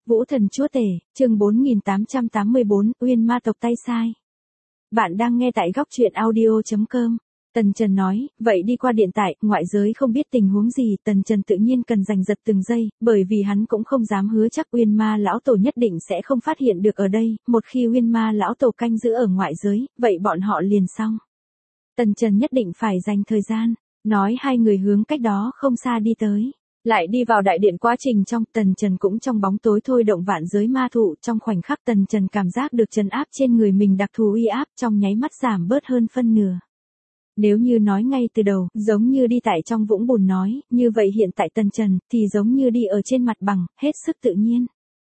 Vũ thần chúa tể, chương 4884, Uyên ma tộc tay sai. Bạn đang nghe tại góc truyện audio.com. Tần Trần nói, vậy đi qua điện tại, ngoại giới không biết tình huống gì, Tần Trần tự nhiên cần giành giật từng giây, bởi vì hắn cũng không dám hứa chắc Uyên ma lão tổ nhất định sẽ không phát hiện được ở đây, một khi Uyên ma lão tổ canh giữ ở ngoại giới, vậy bọn họ liền xong. Tần Trần nhất định phải dành thời gian, nói hai người hướng cách đó không xa đi tới. Lại đi vào đại điện quá trình trong, Tần Trần cũng trong bóng tối thôi động vạn giới ma thụ, trong khoảnh khắc Tần Trần cảm giác được trấn áp trên người mình đặc thù uy áp trong nháy mắt giảm bớt hơn phân nửa. Nếu như nói ngay từ đầu, giống như đi tại trong vũng bùn nói, như vậy hiện tại Tần Trần, thì giống như đi ở trên mặt bằng, hết sức tự nhiên.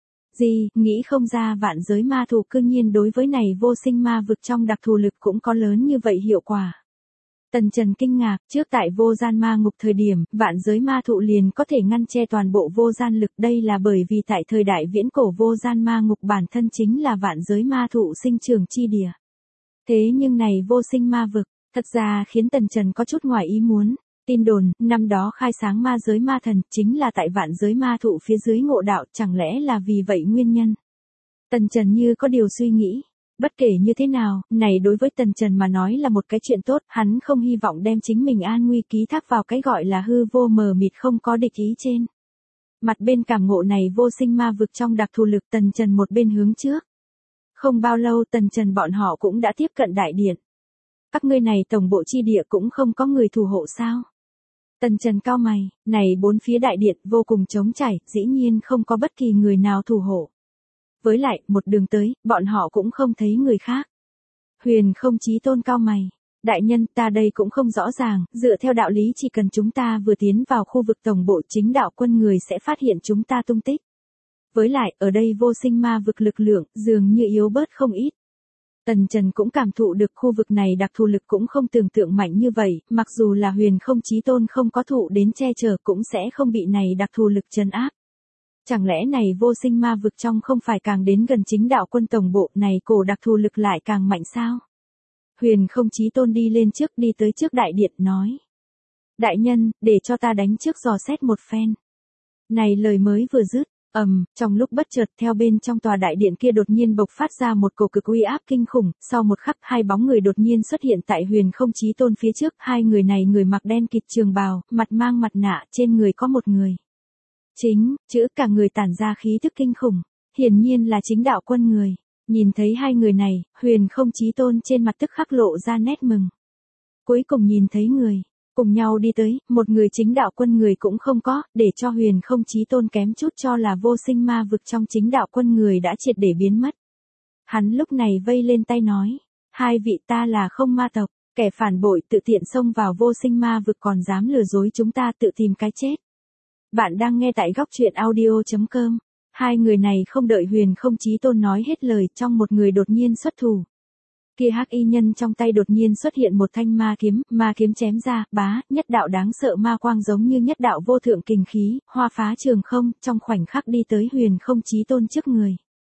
Gì, nghĩ không ra vạn giới ma thụ cương nhiên đối với này vô sinh ma vực trong đặc thù lực cũng có lớn như vậy hiệu quả. Tần Trần kinh ngạc, trước tại vô gian ma ngục thời điểm, vạn giới ma thụ liền có thể ngăn che toàn bộ vô gian lực, đây là bởi vì tại thời đại viễn cổ vô gian ma ngục bản thân chính là vạn giới ma thụ sinh trưởng chi địa. Thế nhưng này vô sinh ma vực, thật ra khiến Tần Trần có chút ngoài ý muốn. Tin đồn, năm đó khai sáng ma giới ma thần, chính là tại vạn giới ma thụ phía dưới ngộ đạo, chẳng lẽ là vì vậy nguyên nhân? Tần Trần như có điều suy nghĩ. Bất kể như thế nào, này đối với Tần Trần mà nói là một cái chuyện tốt, hắn không hy vọng đem chính mình an nguy ký thác vào cái gọi là hư vô mờ mịt không có địch ý trên. Mặt bên cảm ngộ này vô sinh ma vực trong đặc thù lực, Tần Trần một bên hướng trước. Không bao lâu Tần Trần bọn họ cũng đã tiếp cận đại điện. Các ngươi này tổng bộ chi địa cũng không có người thủ hộ sao? Tần Trần cau mày, này bốn phía đại điện vô cùng trống trải, dĩ nhiên không có bất kỳ người nào thủ hộ. Với lại, một đường tới, bọn họ cũng không thấy người khác. Huyền không chí tôn cao mày. Đại nhân, ta đây cũng không rõ ràng, dựa theo đạo lý chỉ cần chúng ta vừa tiến vào khu vực tổng bộ chính đạo quân người sẽ phát hiện chúng ta tung tích. Với lại, ở đây vô sinh ma vực lực lượng, dường như yếu bớt không ít. Tần Trần cũng cảm thụ được khu vực này đặc thù lực cũng không tưởng tượng mạnh như vậy, mặc dù là huyền không chí tôn không có thụ đến che chở cũng sẽ không bị này đặc thù lực trấn áp. Chẳng lẽ này vô sinh ma vực trong không phải càng đến gần chính đạo quân tổng bộ này cổ đặc thù lực lại càng mạnh sao? Huyền không chí tôn đi lên trước đi tới trước đại điện nói. Đại nhân, để cho ta đánh trước dò xét một phen. Này lời mới vừa dứt, trong lúc bất chợt theo bên trong tòa đại điện kia đột nhiên bộc phát ra một cổ cực uy áp kinh khủng, sau một khắc hai bóng người đột nhiên xuất hiện tại huyền không chí tôn phía trước, hai người này người mặc đen kịt trường bào, mặt mang mặt nạ, trên người có một người. Chính, chữ cả người tản ra khí thức kinh khủng, hiển nhiên là chính đạo quân người. Nhìn thấy hai người này, huyền không chí tôn trên mặt tức khắc lộ ra nét mừng. Cuối cùng nhìn thấy người, cùng nhau đi tới, một người chính đạo quân người cũng không có, để cho huyền không chí tôn kém chút cho là vô sinh ma vực trong chính đạo quân người đã triệt để biến mất. Hắn lúc này vây lên tay nói, hai vị ta là không ma tộc, kẻ phản bội tự tiện xông vào vô sinh ma vực còn dám lừa dối chúng ta tự tìm cái chết. Bạn đang nghe tại góc truyện audio.com. Hai người này không đợi huyền không chí tôn nói hết lời, trong một người đột nhiên xuất thủ. Kia hắc y nhân trong tay đột nhiên xuất hiện một thanh ma kiếm chém ra, bá, nhất đạo đáng sợ ma quang giống như nhất đạo vô thượng kình khí, hoa phá trường không, trong khoảnh khắc đi tới huyền không chí tôn trước người.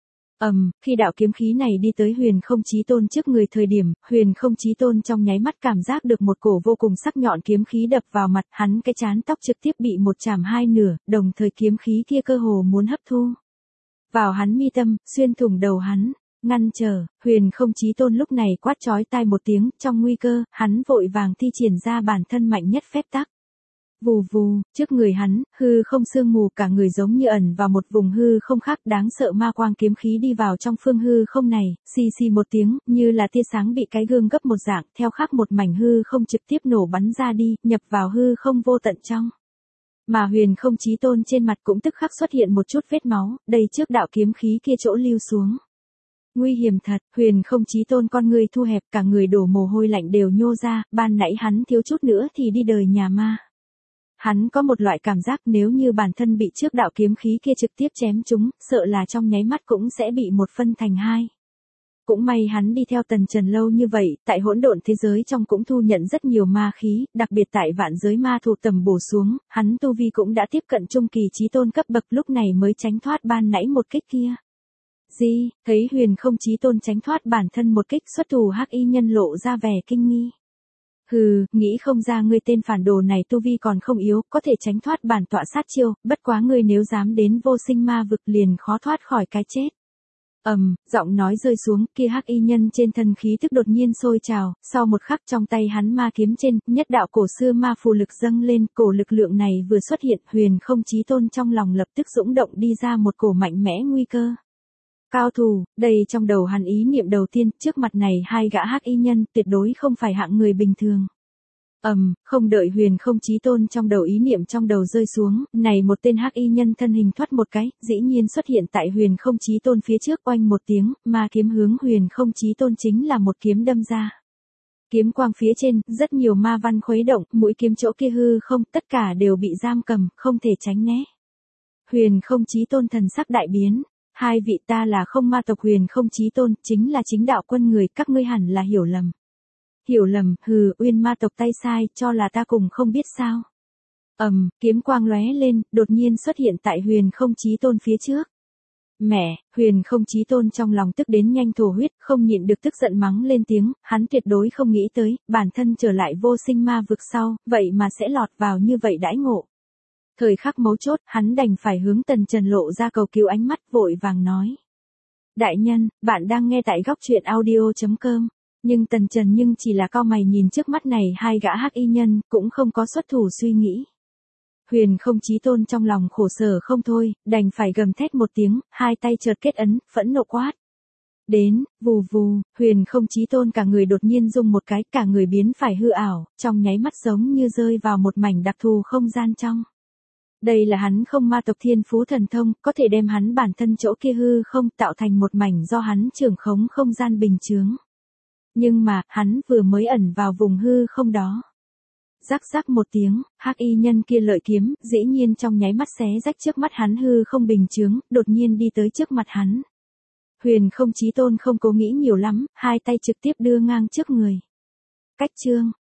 Khi đạo kiếm khí này đi tới huyền không chí tôn trước người thời điểm, huyền không chí tôn trong nháy mắt cảm giác được một cổ vô cùng sắc nhọn kiếm khí đập vào mặt, hắn cái trán tóc trực tiếp bị một chảm hai nửa, đồng thời kiếm khí kia cơ hồ muốn hấp thu vào hắn mi tâm, xuyên thủng đầu hắn. Ngăn trở, huyền không chí tôn lúc này quát chói tai một tiếng, trong nguy cơ, hắn vội vàng thi triển ra bản thân mạnh nhất phép tắc. Vù vù, trước người hắn, hư không sương mù cả người giống như ẩn vào một vùng hư không khác, đáng sợ ma quang kiếm khí đi vào trong phương hư không này, xì xì một tiếng, như là tia sáng bị cái gương gấp một dạng, theo khác một mảnh hư không trực tiếp nổ bắn ra đi, nhập vào hư không vô tận trong. Mà huyền không chí tôn trên mặt cũng tức khắc xuất hiện một chút vết máu, đây trước đạo kiếm khí kia chỗ lưu xuống. Nguy hiểm thật, huyền không chí tôn con người thu hẹp cả người đổ mồ hôi lạnh đều nhô ra, ban nãy hắn thiếu chút nữa thì đi đời nhà ma. Hắn có một loại cảm giác nếu như bản thân bị trước đạo kiếm khí kia trực tiếp chém trúng, sợ là trong nháy mắt cũng sẽ bị một phân thành hai. Cũng may hắn đi theo Tần Trần lâu như vậy, tại hỗn độn thế giới trong cũng thu nhận rất nhiều ma khí, đặc biệt tại vạn giới ma thụ tầm bổ xuống, hắn tu vi cũng đã tiếp cận trung kỳ chí tôn cấp bậc lúc này mới tránh thoát ban nãy một kích kia. Thấy huyền không chí tôn tránh thoát bản thân một kích xuất thủ hắc y nhân lộ ra vẻ kinh nghi. Hừ, nghĩ không ra ngươi tên phản đồ này tu vi còn không yếu, có thể tránh thoát bản tọa sát chiêu, bất quá ngươi nếu dám đến vô sinh ma vực liền khó thoát khỏi cái chết. Giọng nói rơi xuống, kia hắc y nhân trên thân khí tức đột nhiên sôi trào, sau một khắc trong tay hắn ma kiếm trên, nhất đạo cổ xưa ma phù lực dâng lên, cổ lực lượng này vừa xuất hiện, Huyền Không Chí Tôn trong lòng lập tức dũng động đi ra một cổ mạnh mẽ nguy cơ. Cao thủ, đây trong đầu hắn ý niệm đầu tiên, trước mặt này hai gã hắc y nhân tuyệt đối không phải hạng người bình thường. Không đợi Huyền Không Chí Tôn trong đầu ý niệm trong đầu rơi xuống, này một tên hắc y nhân thân hình thoát một cái, dĩ nhiên xuất hiện tại Huyền Không Chí Tôn phía trước, oanh một tiếng, ma kiếm hướng Huyền Không Chí Tôn chính là một kiếm đâm ra. Kiếm quang phía trên, rất nhiều ma văn khuấy động, mũi kiếm chỗ kia hư không, tất cả đều bị giam cầm, không thể tránh né. Huyền Không Chí Tôn thần sắc đại biến. Hai vị, ta là không ma tộc Huyền Không Chí Tôn, chính là chính đạo quân người, các ngươi hẳn là hiểu lầm. Hiểu lầm, hừ, Uyên ma tộc tay sai, cho là ta cùng không biết sao. Kiếm quang lóe lên, đột nhiên xuất hiện tại Huyền Không Chí Tôn phía trước. Mẹ, Huyền Không Chí Tôn trong lòng tức đến nhanh thổ huyết, không nhịn được tức giận mắng lên tiếng, hắn tuyệt đối không nghĩ tới, bản thân trở lại vô sinh ma vực sau, vậy mà sẽ lọt vào như vậy đãi ngộ. Thời khắc mấu chốt, hắn đành phải hướng Tần Trần lộ ra cầu cứu ánh mắt, vội vàng nói. Đại nhân, bạn đang nghe tại góc truyện audio.com. Nhưng Tần Trần chỉ là cau mày nhìn trước mắt này hai gã hắc y nhân, cũng không có xuất thủ suy nghĩ. Huyền Không Chí Tôn trong lòng khổ sở không thôi, đành phải gầm thét một tiếng, hai tay chợt kết ấn, phẫn nộ quát. Đến, vù vù, Huyền Không Chí Tôn cả người đột nhiên rung một cái, cả người biến phải hư ảo, trong nháy mắt giống như rơi vào một mảnh đặc thù không gian trong. Đây là hắn không ma tộc thiên phú thần thông, có thể đem hắn bản thân chỗ kia hư không tạo thành một mảnh do hắn trưởng khống không gian bình chướng. Nhưng mà, hắn vừa mới ẩn vào vùng hư không đó. Rắc rắc một tiếng, hắc y nhân kia lợi kiếm, dĩ nhiên trong nháy mắt xé rách trước mắt hắn hư không bình chướng, đột nhiên đi tới trước mặt hắn. Huyền Không Chí Tôn không cố nghĩ nhiều lắm, hai tay trực tiếp đưa ngang trước người. Cách chương,